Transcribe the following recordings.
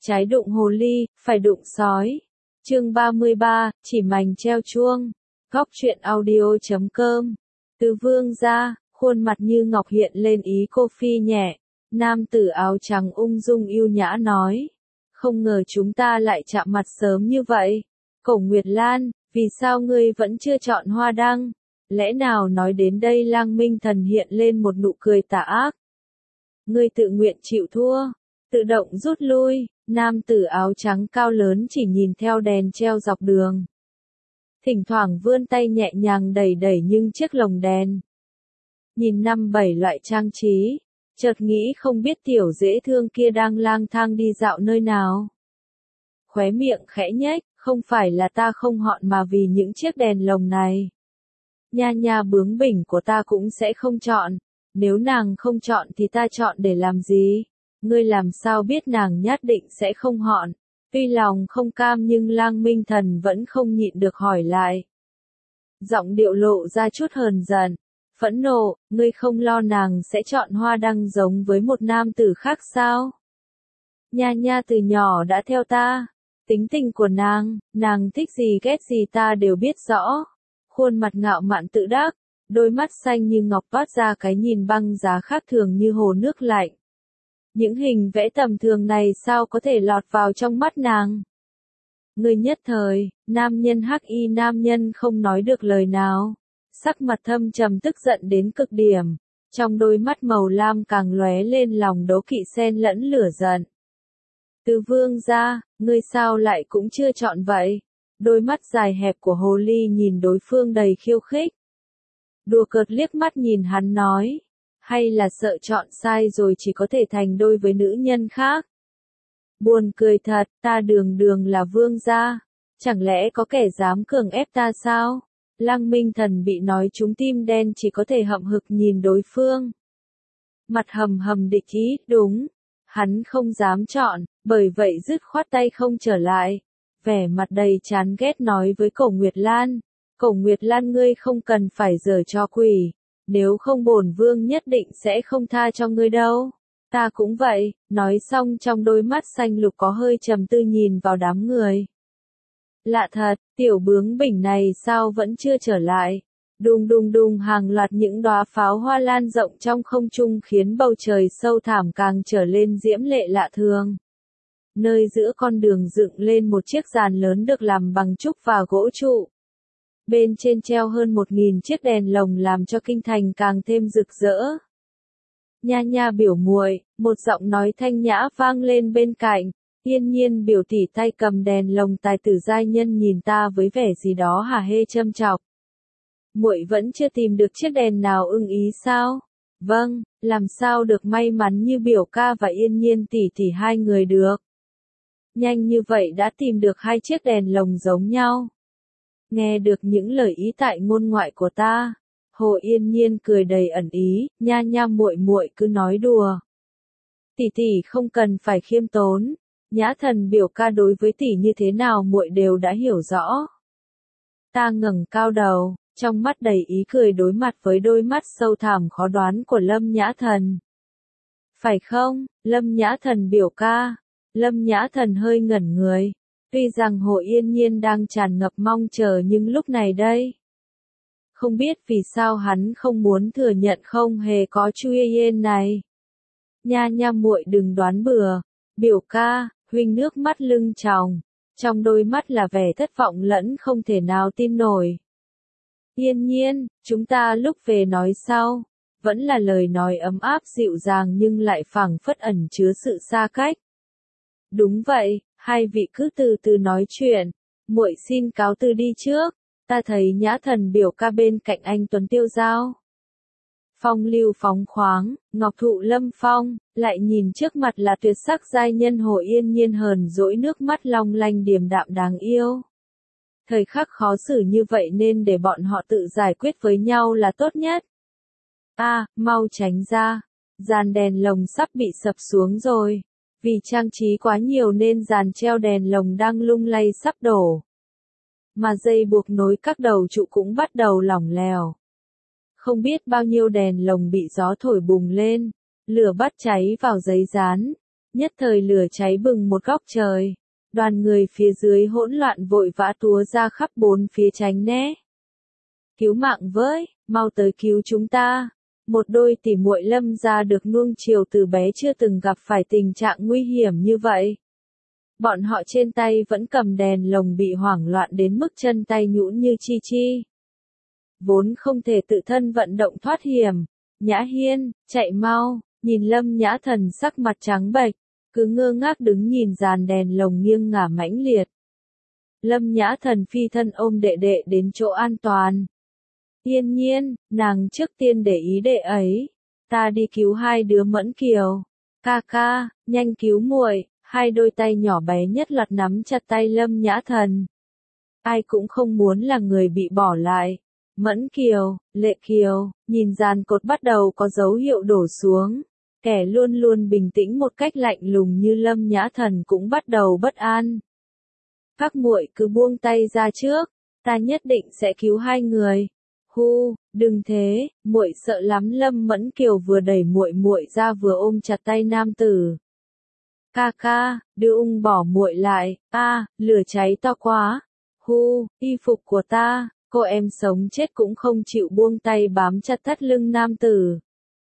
Trái đụng hồ ly, phải đụng sói. Chương 33, chỉ mành treo chuông. Góc truyện audio.com. Từ vương ra, khuôn mặt như ngọc hiện lên ý cô phi nhẹ. Nam tử áo trắng ung dung yêu nhã nói. Không ngờ chúng ta lại chạm mặt sớm như vậy. Cổ Nguyệt Lan, vì sao ngươi vẫn chưa chọn hoa đăng? Lẽ nào nói đến đây Lang Minh Thần hiện lên một nụ cười tà ác. Ngươi tự nguyện chịu thua, tự động rút lui. Nam tử áo trắng cao lớn chỉ nhìn theo đèn treo dọc đường. Thỉnh thoảng vươn tay nhẹ nhàng đẩy đẩy những chiếc lồng đèn. Nhìn 5-7 loại trang trí, chợt nghĩ không biết tiểu dễ thương kia đang lang thang đi dạo nơi nào. Khóe miệng khẽ nhếch, không phải là ta không họn mà vì những chiếc đèn lồng này. Nha nha bướng bỉnh của ta cũng sẽ không chọn, nếu nàng không chọn thì ta chọn để làm gì? Ngươi làm sao biết nàng nhất định sẽ không họn? Tuy lòng không cam nhưng Lang Minh Thần vẫn không nhịn được hỏi lại. Giọng điệu lộ ra chút hờn giận, phẫn nộ, ngươi không lo nàng sẽ chọn hoa đăng giống với một nam tử khác sao? Nha nha từ nhỏ đã theo ta, tính tình của nàng thích gì ghét gì ta đều biết rõ. Khuôn mặt ngạo mạn tự đắc, đôi mắt xanh như ngọc toát ra cái nhìn băng giá khác thường như hồ nước lạnh. Những hình vẽ tầm thường này sao có thể lọt vào trong mắt nàng? Người nhất thời, nam nhân hắc y nam nhân không nói được lời nào. Sắc mặt thâm trầm tức giận đến cực điểm. Trong đôi mắt màu lam càng lóe lên lòng đố kỵ xen lẫn lửa giận. Từ vương ra, ngươi sao lại cũng chưa chọn vậy? Đôi mắt dài hẹp của hồ ly nhìn đối phương đầy khiêu khích. Đùa cợt liếc mắt nhìn hắn nói. Hay là sợ chọn sai rồi chỉ có thể thành đôi với nữ nhân khác? Buồn cười thật, ta đường đường là vương gia. Chẳng lẽ có kẻ dám cường ép ta sao? Lang Minh Thần bị nói trúng tim đen chỉ có thể hậm hực nhìn đối phương. Mặt hầm hầm địch ý, đúng. Hắn không dám chọn, bởi vậy dứt khoát tay không trở lại. Vẻ mặt đầy chán ghét nói với Cổ Nguyệt Lan. Cổ Nguyệt Lan ngươi không cần phải giở trò quỷ. Nếu không bổn vương nhất định sẽ không tha cho ngươi đâu. Ta cũng vậy, nói xong trong đôi mắt xanh lục có hơi trầm tư nhìn vào đám người. Lạ thật, tiểu bướng bỉnh này sao vẫn chưa trở lại. Đùng đùng đùng hàng loạt những đóa pháo hoa lan rộng trong không trung khiến bầu trời sâu thẳm càng trở lên diễm lệ lạ thường. Nơi giữa con đường dựng lên một chiếc giàn lớn được làm bằng trúc và gỗ trụ. Bên trên treo hơn 1000 chiếc đèn lồng làm cho kinh thành càng thêm rực rỡ. Nha nha biểu muội, một giọng nói thanh nhã vang lên bên cạnh. Yên nhiên biểu tỷ tay cầm đèn lồng tài tử giai nhân nhìn ta với vẻ gì đó hả hê châm chọc. Muội vẫn chưa tìm được chiếc đèn nào ưng ý sao? Vâng, làm sao được may mắn như biểu ca và yên nhiên tỷ tỷ hai người được. Nhanh như vậy đã tìm được 2 chiếc đèn lồng giống nhau. Nghe được những lời ý tại ngôn ngoại của ta, Hồ Yên Nhiên cười đầy ẩn ý, nha nha muội muội cứ nói đùa. Tỷ tỷ không cần phải khiêm tốn, Nhã Thần biểu ca đối với tỷ như thế nào muội đều đã hiểu rõ. Ta ngẩng cao đầu, trong mắt đầy ý cười đối mặt với đôi mắt sâu thẳm khó đoán của Lâm Nhã Thần. Phải không, Lâm Nhã Thần biểu ca? Lâm Nhã Thần hơi ngẩn người. Tuy rằng Hồ Yên Nhiên đang tràn ngập mong chờ nhưng lúc này đây. Không biết vì sao hắn không muốn thừa nhận không hề có Chu Yên này. Nha nha muội đừng đoán bừa. Biểu ca, huynh nước mắt lưng tròng. Trong đôi mắt là vẻ thất vọng lẫn không thể nào tin nổi. Yên nhiên, chúng ta lúc về nói sau. Vẫn là lời nói ấm áp dịu dàng nhưng lại phảng phất ẩn chứa sự xa cách. Đúng vậy, hai vị cứ từ từ nói chuyện. Muội xin cáo từ đi trước. Ta thấy Nhã Thần biểu ca bên cạnh anh tuấn tiêu dao. Phong lưu phóng khoáng, ngọc thụ lâm phong, lại nhìn trước mặt là tuyệt sắc giai nhân Hồ Yên Nhiên hờn dỗi nước mắt long lanh điềm đạm đáng yêu. Thời khắc khó xử như vậy nên để bọn họ tự giải quyết với nhau là tốt nhất. Mau tránh ra. Giàn đèn lồng sắp bị sập xuống rồi. Vì trang trí quá nhiều nên giàn treo đèn lồng đang lung lay sắp đổ. Mà dây buộc nối các đầu trụ cũng bắt đầu lỏng lẻo. Không biết bao nhiêu đèn lồng bị gió thổi bùng lên, lửa bắt cháy vào giấy dán. Nhất thời lửa cháy bừng một góc trời. Đoàn người phía dưới hỗn loạn vội vã túa ra khắp bốn phía tránh né. Cứu mạng với, mau tới cứu chúng ta. Một đôi tỉ muội Lâm gia được nuông chiều từ bé chưa từng gặp phải tình trạng nguy hiểm như vậy. Bọn họ trên tay vẫn cầm đèn lồng bị hoảng loạn đến mức chân tay nhũn như chi chi. Vốn không thể tự thân vận động thoát hiểm. Nhã Hiên, chạy mau, nhìn Lâm Nhã Thần sắc mặt trắng bệch, cứ ngơ ngác đứng nhìn dàn đèn lồng nghiêng ngả mãnh liệt. Lâm Nhã Thần phi thân ôm đệ đệ đến chỗ an toàn. Yên Nhiên, nàng trước tiên để ý đệ ấy. Ta đi cứu hai đứa Mẫn Kiều. Ca ca, nhanh cứu muội. Hai đôi tay nhỏ bé nhất loạt nắm chặt tay Lâm Nhã Thần. Ai cũng không muốn là người bị bỏ lại. Mẫn Kiều, Lệ Kiều, nhìn dàn cột bắt đầu có dấu hiệu đổ xuống. Kẻ luôn luôn bình tĩnh một cách lạnh lùng như Lâm Nhã Thần cũng bắt đầu bất an. Các muội cứ buông tay ra trước, ta nhất định sẽ cứu hai người. Hu, đừng thế, muội sợ lắm. Lâm Mẫn Kiều vừa đẩy muội muội ra vừa ôm chặt tay nam tử. Ca ca, đưa ung bỏ muội lại. Lửa cháy to quá. Hu, y phục của ta. Cô em sống chết cũng không chịu buông tay bám chặt thắt lưng nam tử.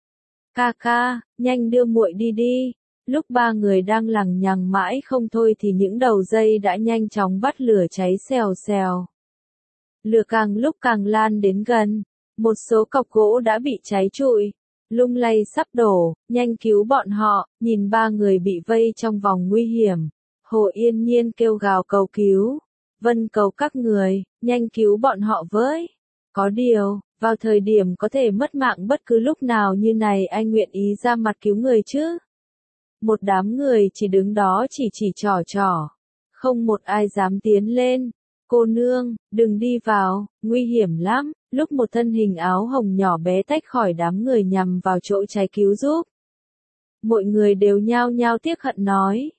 Ca ca, nhanh đưa muội đi đi. Lúc ba người đang lằng nhằng mãi không thôi thì những đầu dây đã nhanh chóng bắt lửa cháy xèo xèo. Lửa càng lúc càng lan đến gần. Một số cọc gỗ đã bị cháy trụi, lung lay sắp đổ. Nhanh cứu bọn họ. Nhìn ba người bị vây trong vòng nguy hiểm, Hồ Yên Nhiên kêu gào cầu cứu. Vân cầu các người, nhanh cứu bọn họ với. Có điều, vào thời điểm có thể mất mạng bất cứ lúc nào như này anh nguyện ý ra mặt cứu người chứ? Một đám người chỉ đứng đó chỉ trỏ. Không một ai dám tiến lên. Cô nương, đừng đi vào, nguy hiểm lắm. Lúc một thân hình áo hồng nhỏ bé tách khỏi đám người nhằm vào chỗ cháy cứu giúp. Mọi người đều nhao nhao tiếc hận nói.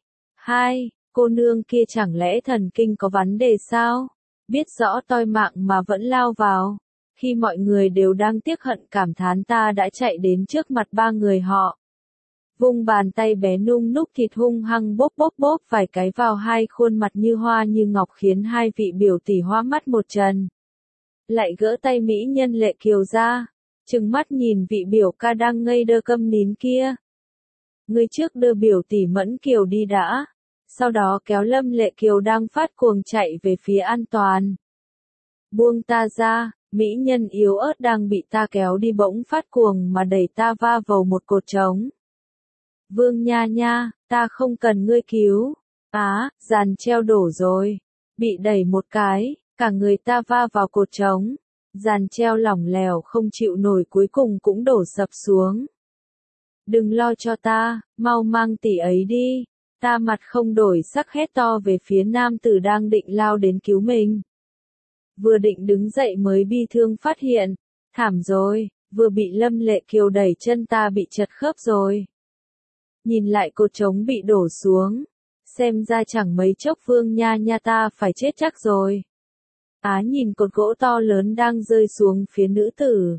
Cô nương kia chẳng lẽ thần kinh có vấn đề sao? Biết rõ toi mạng mà vẫn lao vào. Khi mọi người đều đang tiếc hận cảm thán ta đã chạy đến trước mặt ba người họ. Vung bàn tay bé nung núc thịt hung hăng bóp vài cái vào hai khuôn mặt như hoa như ngọc khiến hai vị biểu tỷ hoa mắt một trần. Lại gỡ tay mỹ nhân Lệ Kiều ra, trừng mắt nhìn vị biểu ca đang ngây đơ câm nín kia. Người trước đưa biểu tỷ Mẫn Kiều đi đã. Sau đó kéo Lâm Lệ Kiều đang phát cuồng chạy về phía an toàn. Buông ta ra, mỹ nhân yếu ớt đang bị ta kéo đi bỗng phát cuồng mà đẩy ta va vào một cột trống. Vương nha nha, ta không cần ngươi cứu. Giàn treo đổ rồi. Bị đẩy một cái, cả người ta va vào cột trống. Giàn treo lỏng lẻo không chịu nổi cuối cùng cũng đổ sập xuống. Đừng lo cho ta, mau mang tỷ ấy đi. Ta mặt không đổi sắc hét to về phía nam tử đang định lao đến cứu mình. Vừa định đứng dậy mới bi thương phát hiện. Thảm rồi, vừa bị Lâm Lệ Kiều đẩy chân ta bị chật khớp rồi. Nhìn lại cột trống bị đổ xuống. Xem ra chẳng mấy chốc Vương nha nha ta phải chết chắc rồi. Nhìn cột gỗ to lớn đang rơi xuống phía nữ tử.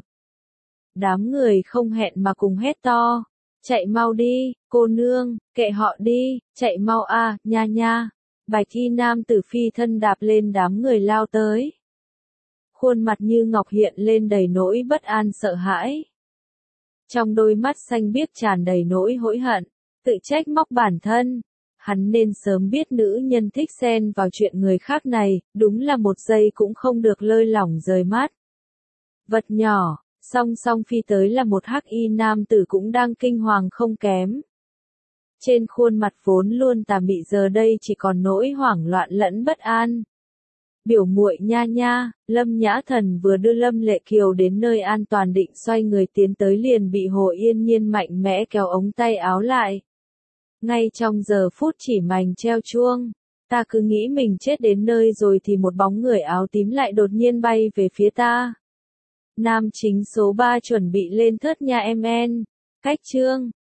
Đám người không hẹn mà cùng hét to. Chạy mau đi, cô nương, kệ họ đi, chạy mau nha nha. Bạch y nam tử phi thân đạp lên đám người lao tới. Khuôn mặt như ngọc hiện lên đầy nỗi bất an sợ hãi. Trong đôi mắt xanh biếc tràn đầy nỗi hối hận, tự trách móc bản thân. Hắn nên sớm biết nữ nhân thích xen vào chuyện người khác này, đúng là một giây cũng không được lơi lỏng rời mắt. Vật nhỏ, song song phi tới là một hắc y nam tử cũng đang kinh hoàng không kém. Trên khuôn mặt vốn luôn tà mị giờ đây chỉ còn nỗi hoảng loạn lẫn bất an. Biểu muội nha nha, Lâm Nhã Thần vừa đưa Lâm Lệ Kiều đến nơi an toàn định xoay người tiến tới liền bị Hồ Yên Nhiên mạnh mẽ kéo ống tay áo lại. Ngay trong giờ phút chỉ mành treo chuông, ta cứ nghĩ mình chết đến nơi rồi thì một bóng người áo tím lại đột nhiên bay về phía ta. Nam chính số 3 chuẩn bị lên thớt nha em en. Cách chương